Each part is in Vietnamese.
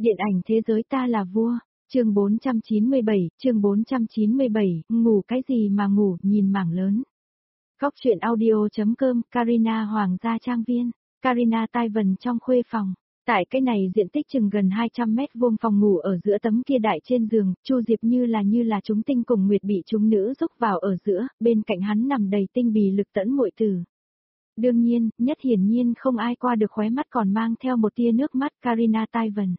Điện ảnh thế giới ta là vua, chương 497, ngủ cái gì mà ngủ, nhìn mảng lớn. Góc truyện audio.com, Karina Hoàng gia trang viên, Karina tai vần trong khuê phòng. Tại cái này diện tích chừng gần 200 mét vuông phòng ngủ ở giữa tấm kia đại trên giường, Chu Diệp như là chúng tinh cùng nguyệt bị chúng nữ rúc vào ở giữa, bên cạnh hắn nằm đầy tinh bì lực tẫn muội tử. Đương nhiên, nhất hiển nhiên không ai qua được khóe mắt còn mang theo một tia nước mắt Karina tai vần.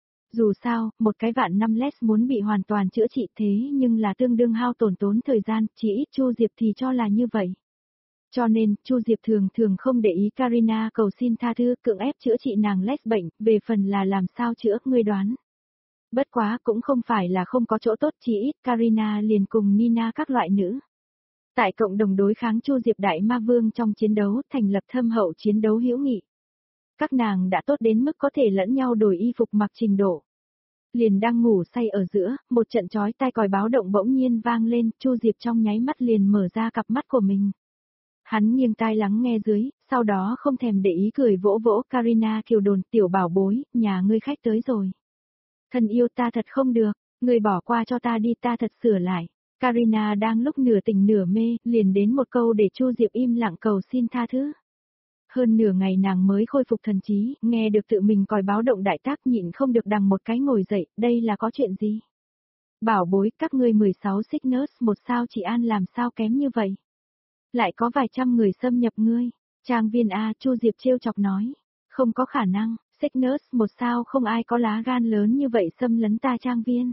Dù sao, một cái vạn năm les muốn bị hoàn toàn chữa trị thế nhưng là tương đương hao tổn thời gian, chỉ ít Chu Diệp thì cho là như vậy. Cho nên, Chu Diệp thường không để ý Karina cầu xin tha thứ, cưỡng ép chữa trị nàng les bệnh, về phần là làm sao chữa, ngươi đoán. Bất quá cũng không phải là không có chỗ tốt, chỉ ít Karina liền cùng Nina các loại nữ. Tại cộng đồng đối kháng Chu Diệp Đại Ma Vương trong chiến đấu, thành lập thâm hậu chiến đấu hữu nghị. Các nàng đã tốt đến mức có thể lẫn nhau đổi y phục mặc trình độ. Liền đang ngủ say ở giữa, một trận chói tai còi báo động bỗng nhiên vang lên, Chu Diệp trong nháy mắt liền mở ra cặp mắt của mình. Hắn nghiêng tai lắng nghe dưới, sau đó không thèm để ý cười vỗ vỗ Karina kiều đồn, tiểu bảo bối, nhà ngươi khách tới rồi. Thân yêu ta thật không được, ngươi bỏ qua cho ta đi, ta thật sửa lại. Karina đang lúc nửa tỉnh nửa mê, liền đến một câu để Chu Diệp im lặng cầu xin tha thứ. Hơn nửa ngày nàng mới khôi phục thần trí, nghe được tự mình còi báo động đại tác nhịn không được đằng một cái ngồi dậy, đây là có chuyện gì? Bảo bối, các ngươi 16 Cygnus một sao chị An làm sao kém như vậy? Lại có vài trăm người xâm nhập ngươi. Trang viên A, Chu Diệp trêu chọc nói. Không có khả năng, Cygnus một sao không ai có lá gan lớn như vậy xâm lấn ta trang viên.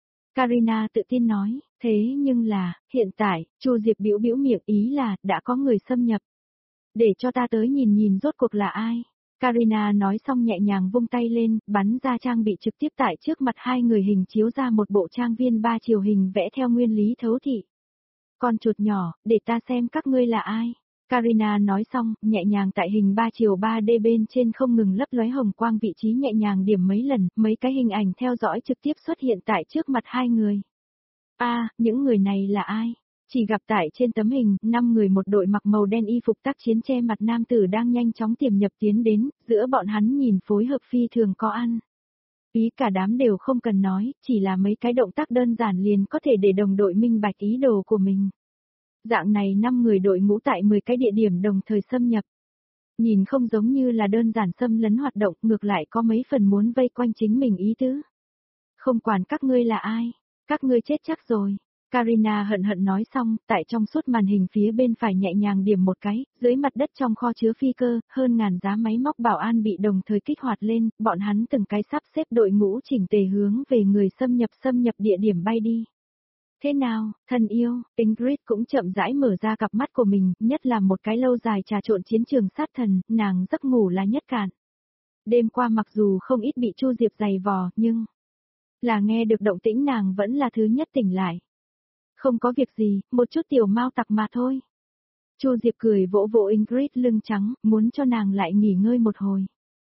Karina tự tin nói, thế nhưng là, hiện tại, Chu Diệp bĩu miệng ý là, đã có người xâm nhập. Để cho ta tới nhìn rốt cuộc là ai. Karina nói xong nhẹ nhàng vung tay lên, bắn ra trang bị trực tiếp tại trước mặt hai người hình chiếu ra một bộ trang viên 3 chiều hình vẽ theo nguyên lý thấu thị. Con chuột nhỏ, để ta xem các ngươi là ai. Karina nói xong, nhẹ nhàng tại hình 3 chiều 3D bên trên không ngừng lấp lóe hồng quang vị trí nhẹ nhàng điểm mấy lần, mấy cái hình ảnh theo dõi trực tiếp xuất hiện tại trước mặt hai người. Những người này là ai? Chỉ gặp tại trên tấm hình, 5 người một đội mặc màu đen y phục tác chiến che mặt nam tử đang nhanh chóng tiềm nhập tiến đến, giữa bọn hắn nhìn phối hợp phi thường có ăn. Ý cả đám đều không cần nói, chỉ là mấy cái động tác đơn giản liền có thể để đồng đội minh bạch ý đồ của mình. Dạng này 5 người đội ngũ tại 10 cái địa điểm đồng thời xâm nhập. Nhìn không giống như là đơn giản xâm lấn hoạt động, ngược lại có mấy phần muốn vây quanh chính mình ý tứ. Không quản các ngươi là ai, các ngươi chết chắc rồi. Karina hận nói xong, tại trong suốt màn hình phía bên phải nhẹ nhàng điểm một cái, dưới mặt đất trong kho chứa phi cơ, hơn ngàn giá máy móc bảo an bị đồng thời kích hoạt lên, bọn hắn từng cái sắp xếp đội ngũ chỉnh tề hướng về người xâm nhập địa điểm bay đi. Thế nào, thân yêu, Ingrid cũng chậm rãi mở ra cặp mắt của mình, nhất là một cái lâu dài trà trộn chiến trường sát thần, nàng giấc ngủ là nhất cạn. Đêm qua mặc dù không ít bị Chu Diệp giày vò, nhưng là nghe được động tĩnh nàng vẫn là thứ nhất tỉnh lại. Không có việc gì, một chút tiểu mau tặc mà thôi. Chu Diệp cười vỗ vỗ Ingrid lưng trắng, muốn cho nàng lại nghỉ ngơi một hồi.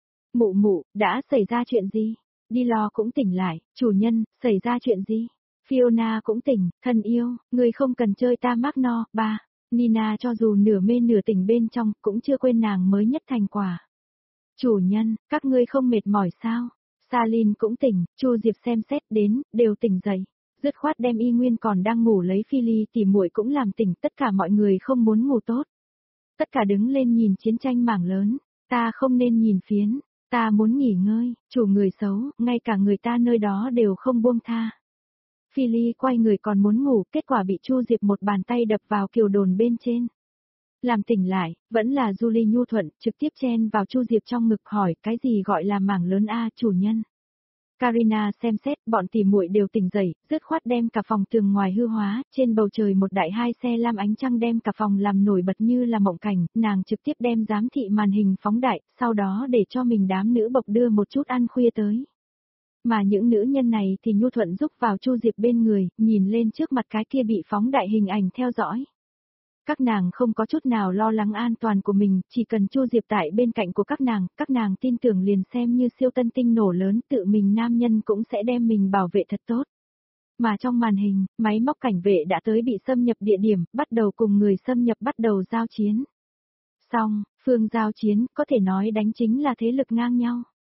Mụ, đã xảy ra chuyện gì? Đi lo cũng tỉnh lại, chủ nhân, xảy ra chuyện gì? Fiona cũng tỉnh, thân yêu, người không cần chơi ta mắc no, ba. Nina cho dù nửa mê nửa tỉnh bên trong, cũng chưa quên nàng mới nhất thành quả. Chủ nhân, các ngươi không mệt mỏi sao? Salin cũng tỉnh, Chu Diệp xem xét đến, đều tỉnh dậy. Dứt khoát đem y nguyên còn đang ngủ lấy Phi tỉ muội cũng làm tỉnh, tất cả mọi người không muốn ngủ tốt. Tất cả đứng lên nhìn chiến tranh mảng lớn, ta không nên nhìn phiến, ta muốn nghỉ ngơi, chủ người xấu, ngay cả người ta nơi đó đều không buông tha. Phi quay người còn muốn ngủ, kết quả bị Chu Diệp một bàn tay đập vào kiều đồn bên trên. Làm tỉnh lại, vẫn là Julie nhu thuận, trực tiếp chen vào Chu Diệp trong ngực hỏi cái gì gọi là mảng lớn chủ nhân. Karina xem xét, bọn tỉ muội đều tỉnh dậy, dứt khoát đem cả phòng tường ngoài hư hóa, trên bầu trời một đại hai xe lam ánh trăng đem cả phòng làm nổi bật như là mộng cảnh, nàng trực tiếp đem giám thị màn hình phóng đại, sau đó để cho mình đám nữ bộc đưa một chút ăn khuya tới. Mà những nữ nhân này thì nhu thuận giúp vào Chu Diệp bên người, nhìn lên trước mặt cái kia bị phóng đại hình ảnh theo dõi. Các nàng không có chút nào lo lắng an toàn của mình, chỉ cần Chu Diệp tại bên cạnh của các nàng tin tưởng liền xem như siêu tân tinh nổ lớn tự mình nam nhân cũng sẽ đem mình bảo vệ thật tốt. Mà trong màn hình, máy móc cảnh vệ đã tới bị xâm nhập địa điểm, bắt đầu cùng người xâm nhập bắt đầu giao chiến. Xong, phương giao chiến, có thể nói đánh chính là thế lực ngang nhau.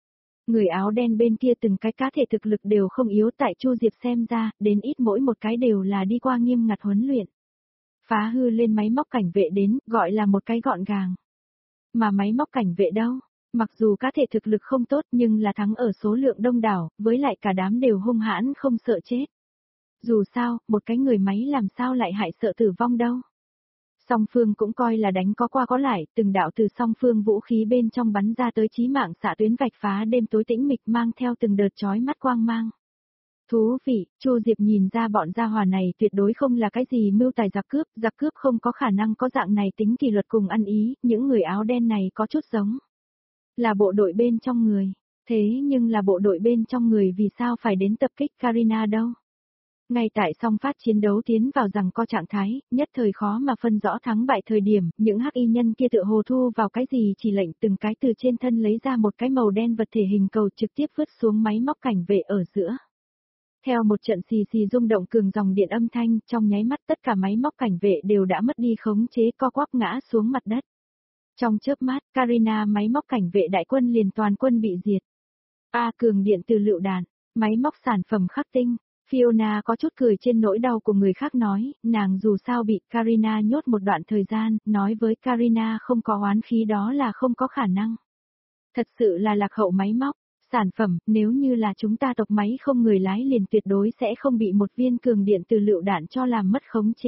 Người áo đen bên kia từng cái cá thể thực lực đều không yếu, tại Chu Diệp xem ra, đến ít mỗi một cái đều là đi qua nghiêm ngặt huấn luyện. Phá hư lên máy móc cảnh vệ đến, gọi là một cái gọn gàng. Mà máy móc cảnh vệ đâu? Mặc dù cá thể thực lực không tốt nhưng là thắng ở số lượng đông đảo, với lại cả đám đều hung hãn không sợ chết. Dù sao, một cái người máy làm sao lại hại sợ tử vong đâu. Song phương cũng coi là đánh có qua có lại, từng đạo từ song phương vũ khí bên trong bắn ra tới chí mạng xạ tuyến vạch phá đêm tối tĩnh mịch mang theo từng đợt chói mắt quang mang. Thú vị, Chu Diệp nhìn ra bọn gia hỏa này tuyệt đối không là cái gì mưu tài giặc cướp không có khả năng có dạng này tính kỷ luật cùng ăn ý, những người áo đen này có chút giống. Là bộ đội bên trong người, thế nhưng là bộ đội bên trong người vì sao phải đến tập kích Karina đâu? Ngay tại song phát chiến đấu tiến vào rằng co trạng thái, nhất thời khó mà phân rõ thắng bại thời điểm, những hắc y nhân kia tựa hồ thu vào cái gì chỉ lệnh từng cái từ trên thân lấy ra một cái màu đen vật thể hình cầu trực tiếp vứt xuống máy móc cảnh vệ ở giữa. Theo một trận xì xì rung động cường dòng điện âm thanh, trong nháy mắt tất cả máy móc cảnh vệ đều đã mất đi khống chế co quắp ngã xuống mặt đất. Trong chớp mắt, Karina máy móc cảnh vệ đại quân liền toàn quân bị diệt. Cường điện từ lựu đạn, máy móc sản phẩm khắc tinh. Fiona có chút cười trên nỗi đau của người khác nói, nàng dù sao bị Karina nhốt một đoạn thời gian, nói với Karina không có oán khí đó là không có khả năng. Thật sự là lạc hậu máy móc, sản phẩm, nếu như là chúng ta tộc máy không người lái liền tuyệt đối sẽ không bị một viên cường điện từ lựu đạn cho làm mất khống chế.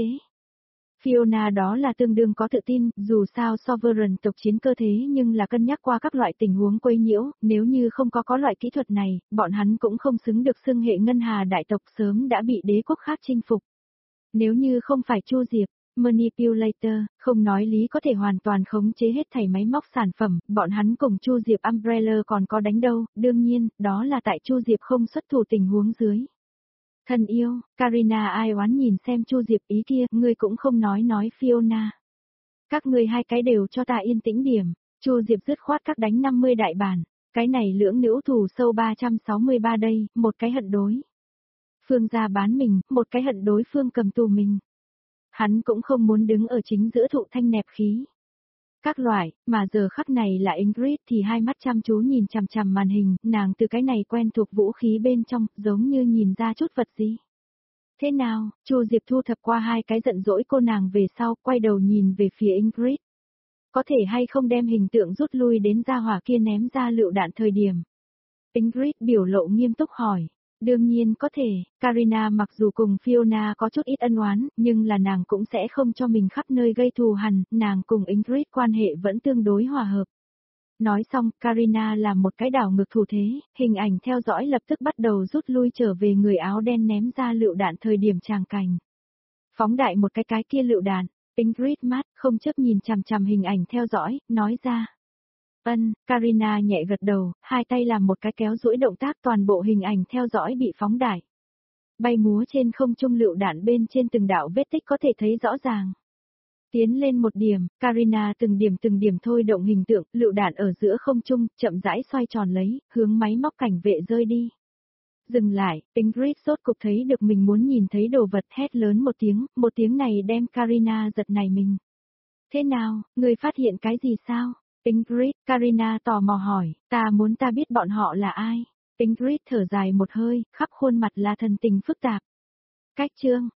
Fiona đó là tương đương có tự tin, dù sao Sovereign tộc chiến cơ thế nhưng là cân nhắc qua các loại tình huống quấy nhiễu, nếu như không có loại kỹ thuật này, bọn hắn cũng không xứng được xưng hệ ngân hà đại tộc sớm đã bị đế quốc khác chinh phục. Nếu như không phải Chu Diệp, Manipulator, không nói lý có thể hoàn toàn khống chế hết thảy máy móc sản phẩm, bọn hắn cùng Chu Diệp Umbrella còn có đánh đâu, đương nhiên, đó là tại Chu Diệp không xuất thủ tình huống dưới. Thân yêu, Karina ai oán nhìn xem Chu Diệp ý kia, ngươi cũng không nói Fiona. Các ngươi hai cái đều cho ta yên tĩnh điểm, Chu Diệp dứt khoát các đánh 50 đại bản, cái này lưỡng nữ thù sâu 363 đây, một cái hận đối. Phương gia bán mình, một cái hận đối phương cầm tù mình. Hắn cũng không muốn đứng ở chính giữa thụ thanh nẹp khí. Các loại, mà giờ khắc này là Ingrid thì hai mắt chăm chú nhìn chằm chằm màn hình, nàng từ cái này quen thuộc vũ khí bên trong, giống như nhìn ra chút vật gì. Thế nào, Chu Diệp thu thập qua hai cái giận dỗi cô nàng về sau, quay đầu nhìn về phía Ingrid. Có thể hay không đem hình tượng rút lui đến gia hỏa kia ném ra lựu đạn thời điểm. Ingrid biểu lộ nghiêm túc hỏi. Đương nhiên có thể, Karina mặc dù cùng Fiona có chút ít ân oán, nhưng là nàng cũng sẽ không cho mình khắp nơi gây thù hằn, nàng cùng Ingrid quan hệ vẫn tương đối hòa hợp. Nói xong, Karina làm một cái đảo ngược thủ thế, hình ảnh theo dõi lập tức bắt đầu rút lui trở về người áo đen ném ra lựu đạn thời điểm tràng cảnh. Phóng đại một cái kia lựu đạn, Ingrid mắt không chấp nhìn chằm chằm hình ảnh theo dõi, nói ra. Karina nhẹ gật đầu, hai tay làm một cái kéo duỗi động tác toàn bộ hình ảnh theo dõi bị phóng đại. Bay múa trên không trung lựu đạn bên trên từng đạo vết tích có thể thấy rõ ràng. Tiến lên một điểm, Karina từng điểm thôi động hình tượng, lựu đạn ở giữa không trung, chậm rãi xoay tròn lấy, hướng máy móc cảnh vệ rơi đi. Dừng lại, Ingrid sốt cục thấy được mình muốn nhìn thấy đồ vật hét lớn một tiếng này đem Karina giật nảy mình. Thế nào, người phát hiện cái gì sao? Ingrid, Karina tò mò hỏi, ta biết bọn họ là ai? Ingrid thở dài một hơi, khắp khuôn mặt là thần tình phức tạp. Cách chương,